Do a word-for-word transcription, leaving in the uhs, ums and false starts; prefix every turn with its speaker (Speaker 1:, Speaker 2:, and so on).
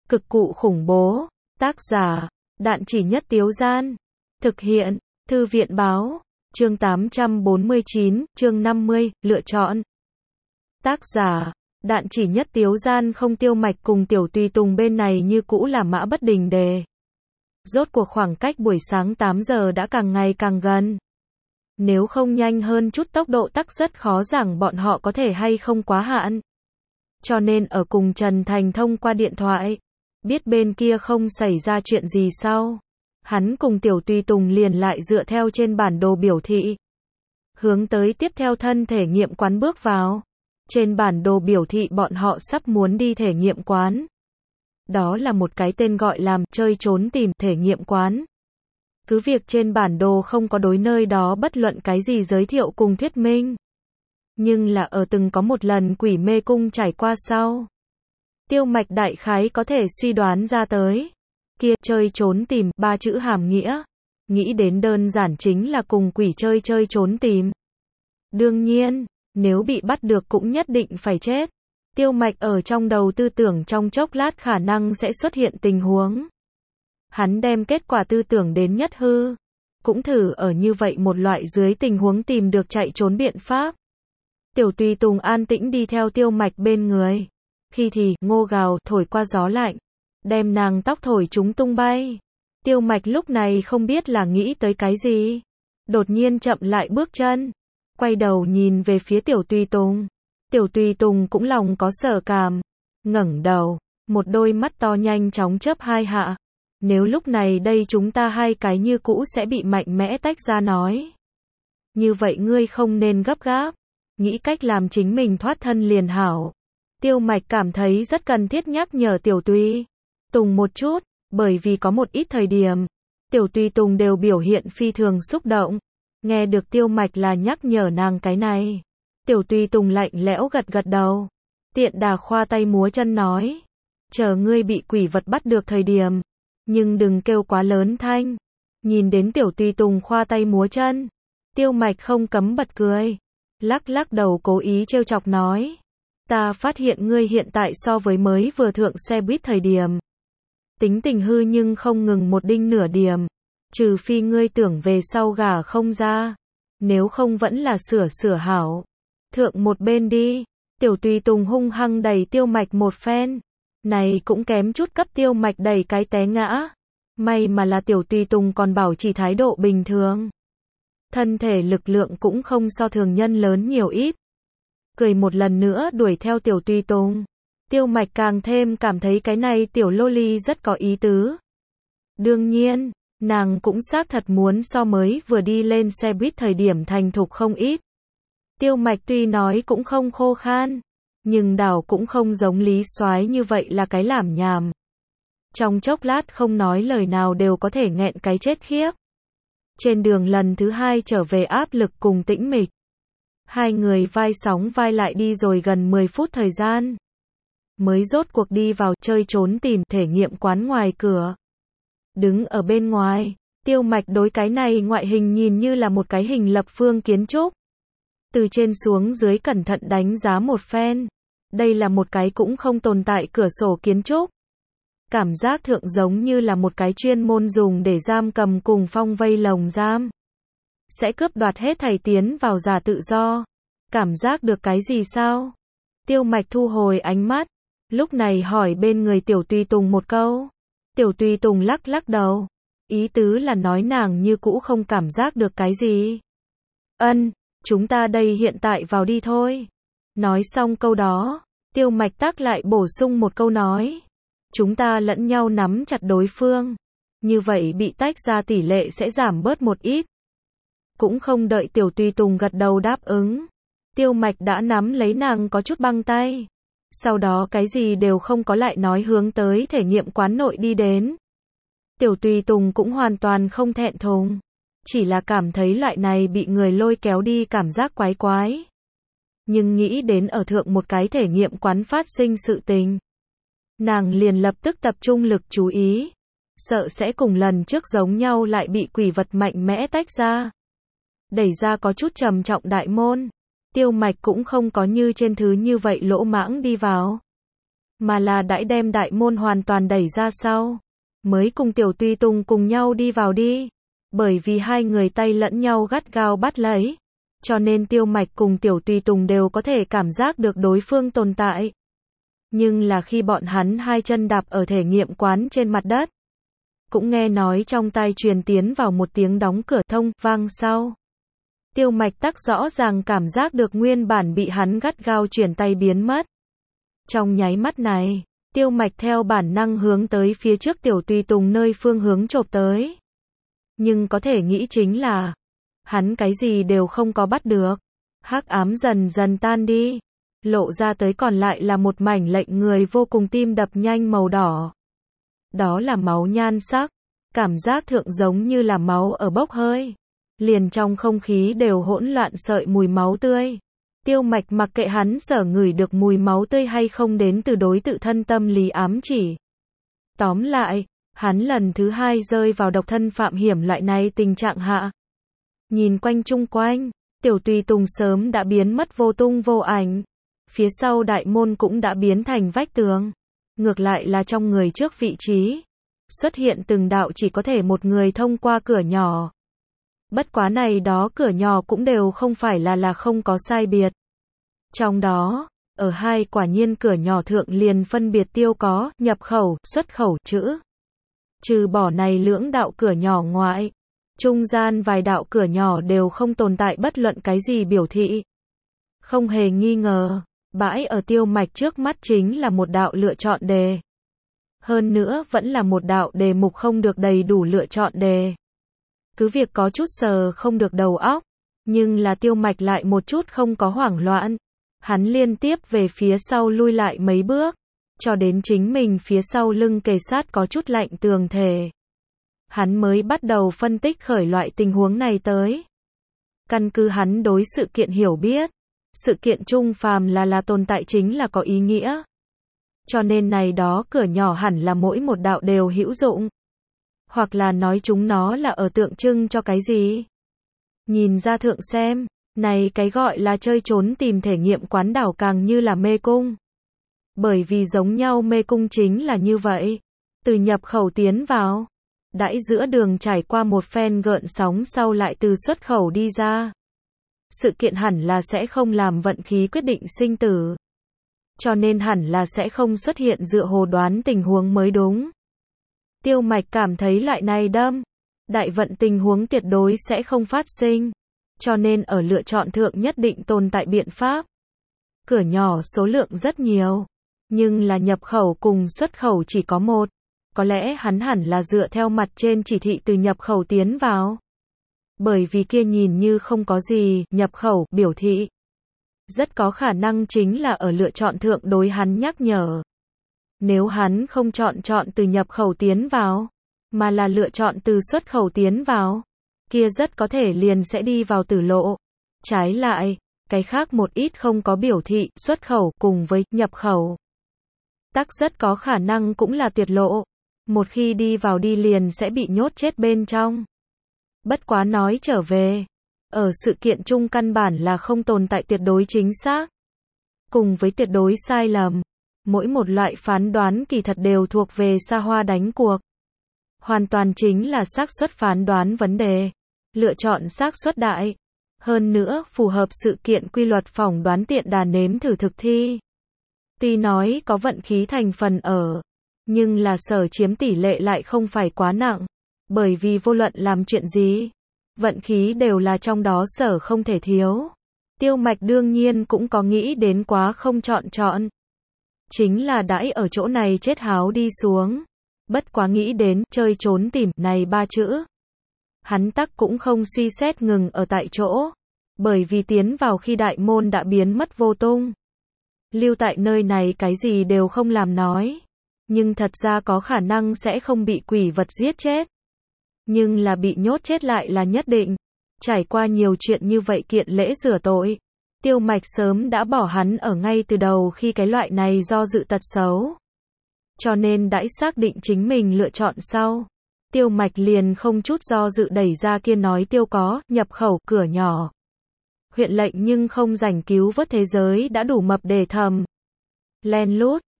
Speaker 1: Cực cụ khủng bố. Tác giả, Đạn Chỉ Nhất Tiếu Gian. Thực hiện, Thư viện Báo. Chương tám trăm bốn mươi chín, chương năm mươi, lựa chọn. Tác giả, Đạn Chỉ Nhất Tiếu Gian. Không, Tiêu Mạch cùng Tiểu Tùy Tùng bên này như cũ là mã bất đình đề. Rốt cuộc khoảng cách buổi sáng tám giờ đã càng ngày càng gần. Nếu không nhanh hơn chút tốc độ tắc rất khó rằng bọn họ có thể hay không quá hạn. Cho nên ở cùng Trần Thành thông qua điện thoại, biết bên kia không xảy ra chuyện gì sau. Hắn cùng Tiểu Tùy Tùng liền lại dựa theo trên bản đồ biểu thị. Hướng tới tiếp theo thân thể nghiệm quán bước vào. Trên bản đồ biểu thị bọn họ sắp muốn đi thể nghiệm quán. Đó là một cái tên gọi làm chơi trốn tìm thể nghiệm quán. Cứ việc trên bản đồ không có đối nơi đó bất luận cái gì giới thiệu cùng thuyết minh. Nhưng là ở từng có một lần Quỷ Mê Cung trải qua sau. Tiêu Mạch đại khái có thể suy đoán ra tới. Kia chơi trốn tìm, ba chữ hàm nghĩa. Nghĩ đến đơn giản chính là cùng quỷ chơi chơi trốn tìm. Đương nhiên, nếu bị bắt được cũng nhất định phải chết. Tiêu Mạch ở trong đầu tư tưởng trong chốc lát khả năng sẽ xuất hiện tình huống. Hắn đem kết quả tư tưởng đến nhất hư. Cũng thử ở như vậy một loại dưới tình huống tìm được chạy trốn biện pháp. Tiểu Tùy Tùng an tĩnh đi theo Tiêu Mạch bên người. Khi thì, ngô gào, thổi qua gió lạnh. Đem nàng tóc thổi chúng tung bay. Tiêu Mạch lúc này không biết là nghĩ tới cái gì. Đột nhiên chậm lại bước chân. Quay đầu nhìn về phía Tiểu Tùy Tùng. Tiểu Tùy Tùng cũng lòng có sở cảm. Ngẩng đầu. Một đôi mắt to nhanh chóng chớp hai hạ. Nếu lúc này đây chúng ta hai cái như cũ sẽ bị mạnh mẽ tách ra nói. Như vậy ngươi không nên gấp gáp. Nghĩ cách làm chính mình thoát thân liền hảo. Tiêu Mạch cảm thấy rất cần thiết nhắc nhở Tiểu Tùy Tùng một chút, bởi vì có một ít thời điểm, Tiểu Tùy Tùng đều biểu hiện phi thường xúc động. Nghe được Tiêu Mạch là nhắc nhở nàng cái này. Tiểu Tùy Tùng lạnh lẽo gật gật đầu. Tiện đà khoa tay múa chân nói. Chờ ngươi bị quỷ vật bắt được thời điểm. Nhưng đừng kêu quá lớn thanh. Nhìn đến Tiểu Tùy Tùng khoa tay múa chân. Tiêu Mạch không cấm bật cười. Lắc lắc đầu cố ý trêu chọc nói. Ta phát hiện ngươi hiện tại so với mới vừa thượng xe buýt thời điểm. Tính tình hư nhưng không ngừng một đinh nửa điểm. Trừ phi ngươi tưởng về sau gả không ra. Nếu không vẫn là sửa sửa hảo. Thượng một bên đi. Tiểu Tùy Tùng hung hăng đẩy Tiêu Mạch một phen. Này cũng kém chút cấp Tiêu Mạch đẩy cái té ngã. May mà là Tiểu Tùy Tùng còn bảo trì thái độ bình thường. Thân thể lực lượng cũng không so thường nhân lớn nhiều ít. Cười một lần nữa đuổi theo Tiểu Tùy Tùng. Tiêu Mạch càng thêm cảm thấy cái này tiểu loli rất có ý tứ. Đương nhiên, nàng cũng xác thật muốn so mới vừa đi lên xe buýt thời điểm thành thục không ít. Tiêu Mạch tuy nói cũng không khô khan, nhưng đảo cũng không giống Lý Soái như vậy là cái làm nhảm. Trong chốc lát không nói lời nào đều có thể nghẹn cái chết khiếp. Trên đường lần thứ hai trở về áp lực cùng tĩnh mịch. Hai người vai sóng vai lại đi rồi gần mười phút thời gian. Mới rốt cuộc đi vào chơi trốn tìm thể nghiệm quán ngoài cửa. Đứng ở bên ngoài, Tiêu Mạch đối cái này ngoại hình nhìn như là một cái hình lập phương kiến trúc. Từ trên xuống dưới cẩn thận đánh giá một phen. Đây là một cái cũng không tồn tại cửa sổ kiến trúc. Cảm giác thượng giống như là một cái chuyên môn dùng để giam cầm cùng phong vây lồng giam. Sẽ cướp đoạt hết thảy tiến vào giả tự do. Cảm giác được cái gì sao? Tiêu Mạch thu hồi ánh mắt. Lúc này hỏi bên người Tiểu Tùy Tùng một câu. Tiểu Tùy Tùng lắc lắc đầu. Ý tứ là nói nàng như cũ không cảm giác được cái gì. Ân, chúng ta đây hiện tại vào đi thôi. Nói xong câu đó, Tiêu Mạch tác lại bổ sung một câu nói. Chúng ta lẫn nhau nắm chặt đối phương. Như vậy bị tách ra tỷ lệ sẽ giảm bớt một ít. Cũng không đợi Tiểu Tùy Tùng gật đầu đáp ứng. Tiêu Mạch đã nắm lấy nàng có chút băng tay. Sau đó cái gì đều không có lại nói hướng tới thể nghiệm quán nội đi đến. Tiểu Tùy Tùng cũng hoàn toàn không thẹn thùng. Chỉ là cảm thấy loại này bị người lôi kéo đi cảm giác quái quái. Nhưng nghĩ đến ở thượng một cái thể nghiệm quán phát sinh sự tình. Nàng liền lập tức tập trung lực chú ý. Sợ sẽ cùng lần trước giống nhau lại bị quỷ vật mạnh mẽ tách ra. Đẩy ra có chút trầm trọng đại môn. Tiêu Mạch cũng không có như trên thứ như vậy lỗ mãng đi vào. mà là đãi đem đại môn hoàn toàn đẩy ra sau, mới cùng Tiểu Tùy Tùng cùng nhau đi vào đi. Bởi vì hai người tay lẫn nhau gắt gao bắt lấy, cho nên Tiêu Mạch cùng Tiểu Tùy Tùng đều có thể cảm giác được đối phương tồn tại. Nhưng là khi bọn hắn hai chân đạp ở thể nghiệm quán trên mặt đất, cũng nghe nói trong tai truyền tiến vào một tiếng đóng cửa thông vang sau. Tiêu Mạch tắc rõ ràng cảm giác được nguyên bản bị hắn gắt gao chuyển tay biến mất. Trong nháy mắt này, Tiêu Mạch theo bản năng hướng tới phía trước Tiểu Tùy Tùng nơi phương hướng chộp tới. Nhưng có thể nghĩ chính là, hắn cái gì đều không có bắt được. Hắc ám dần dần tan đi, lộ ra tới còn lại là một mảnh lệnh người vô cùng tim đập nhanh màu đỏ. Đó là máu nhan sắc, cảm giác thượng giống như là máu ở bốc hơi. Liền trong không khí đều hỗn loạn sợi mùi máu tươi. Tiêu Mạch mặc kệ hắn sở ngửi được mùi máu tươi hay không đến từ đối tự thân tâm lý ám chỉ. Tóm lại, hắn lần thứ hai rơi vào độc thân phạm hiểm loại này tình trạng hạ. Nhìn quanh chung quanh, Tiểu Tùy Tùng sớm đã biến mất vô tung vô ảnh. Phía sau đại môn cũng đã biến thành vách tường. Ngược lại là trong người trước vị trí, xuất hiện từng đạo chỉ có thể một người thông qua cửa nhỏ. Bất quá này đó cửa nhỏ cũng đều không phải là là không có sai biệt. Trong đó, ở hai quả nhiên cửa nhỏ thượng liền phân biệt tiêu có nhập khẩu, xuất khẩu chữ. Trừ bỏ này lưỡng đạo cửa nhỏ ngoại, trung gian vài đạo cửa nhỏ đều không tồn tại bất luận cái gì biểu thị. Không hề nghi ngờ, bãi ở Tiêu Mạch trước mắt chính là một đạo lựa chọn đề. Hơn nữa vẫn là một đạo đề mục không được đầy đủ lựa chọn đề. Cứ việc có chút sờ không được đầu óc, nhưng là Tiêu Mạch lại một chút không có hoảng loạn. Hắn liên tiếp về phía sau lui lại mấy bước, cho đến chính mình phía sau lưng kề sát có chút lạnh tường thể. Hắn mới bắt đầu phân tích khởi loại tình huống này tới. Căn cứ hắn đối sự kiện hiểu biết, sự kiện chung phàm là là tồn tại chính là có ý nghĩa. Cho nên này đó cửa nhỏ hẳn là mỗi một đạo đều hữu dụng. Hoặc là nói chúng nó là ở tượng trưng cho cái gì. Nhìn ra thượng xem, này cái gọi là chơi trốn tìm thể nghiệm quán đảo càng như là mê cung. Bởi vì giống nhau mê cung chính là như vậy. Từ nhập khẩu tiến vào, đãi giữa đường trải qua một phen gợn sóng sau lại từ xuất khẩu đi ra. Sự kiện hẳn là sẽ không làm vận khí quyết định sinh tử. Cho nên hẳn là sẽ không xuất hiện dựa hồ đoán tình huống mới đúng. Tiêu Mạch cảm thấy loại này đâm, đại vận tình huống tuyệt đối sẽ không phát sinh. Cho nên ở lựa chọn thượng nhất định tồn tại biện pháp. Cửa nhỏ số lượng rất nhiều, nhưng là nhập khẩu cùng xuất khẩu chỉ có một. Có lẽ hắn hẳn là dựa theo mặt trên chỉ thị từ nhập khẩu tiến vào. Bởi vì kia nhìn như không có gì, nhập khẩu, biểu thị. Rất có khả năng chính là ở lựa chọn thượng đối hắn nhắc nhở. Nếu hắn không chọn chọn từ nhập khẩu tiến vào, mà là lựa chọn từ xuất khẩu tiến vào, kia rất có thể liền sẽ đi vào tử lộ. Trái lại, cái khác một ít không có biểu thị, xuất khẩu cùng với nhập khẩu. Tắc rất có khả năng cũng là tuyệt lộ. Một khi đi vào đi liền sẽ bị nhốt chết bên trong. Bất quá nói trở về, ở sự kiện chung căn bản là không tồn tại tuyệt đối chính xác. Cùng với tuyệt đối sai lầm, mỗi một loại phán đoán kỳ thật đều thuộc về xa hoa đánh cuộc. Hoàn toàn chính là xác suất phán đoán vấn đề, lựa chọn xác suất đại. Hơn nữa, phù hợp sự kiện quy luật phỏng đoán tiện đà nếm thử thực thi. Tuy nói có vận khí thành phần ở, nhưng là sở chiếm tỷ lệ lại không phải quá nặng. Bởi vì vô luận làm chuyện gì, vận khí đều là trong đó sở không thể thiếu. Tiêu Mạch đương nhiên cũng có nghĩ đến quá không chọn chọn. Chính là đãi ở chỗ này chết háo đi xuống. Bất quá nghĩ đến chơi trốn tìm này ba chữ. Hắn tắc cũng không suy xét ngừng ở tại chỗ. Bởi vì tiến vào khi đại môn đã biến mất vô tung. Lưu tại nơi này cái gì đều không làm nói. Nhưng thật ra có khả năng sẽ không bị quỷ vật giết chết. Nhưng là bị nhốt chết lại là nhất định. Trải qua nhiều chuyện như vậy kiện lễ rửa tội. Tiêu Mạch sớm đã bỏ hắn ở ngay từ đầu khi cái loại này do dự tật xấu. Cho nên đãi xác định chính mình lựa chọn sau. Tiêu Mạch liền không chút do dự đẩy ra kia nói tiêu có, nhập khẩu, cửa nhỏ. Huyện lệnh nhưng không rảnh cứu vớt thế giới đã đủ mập để thầm. Len lút,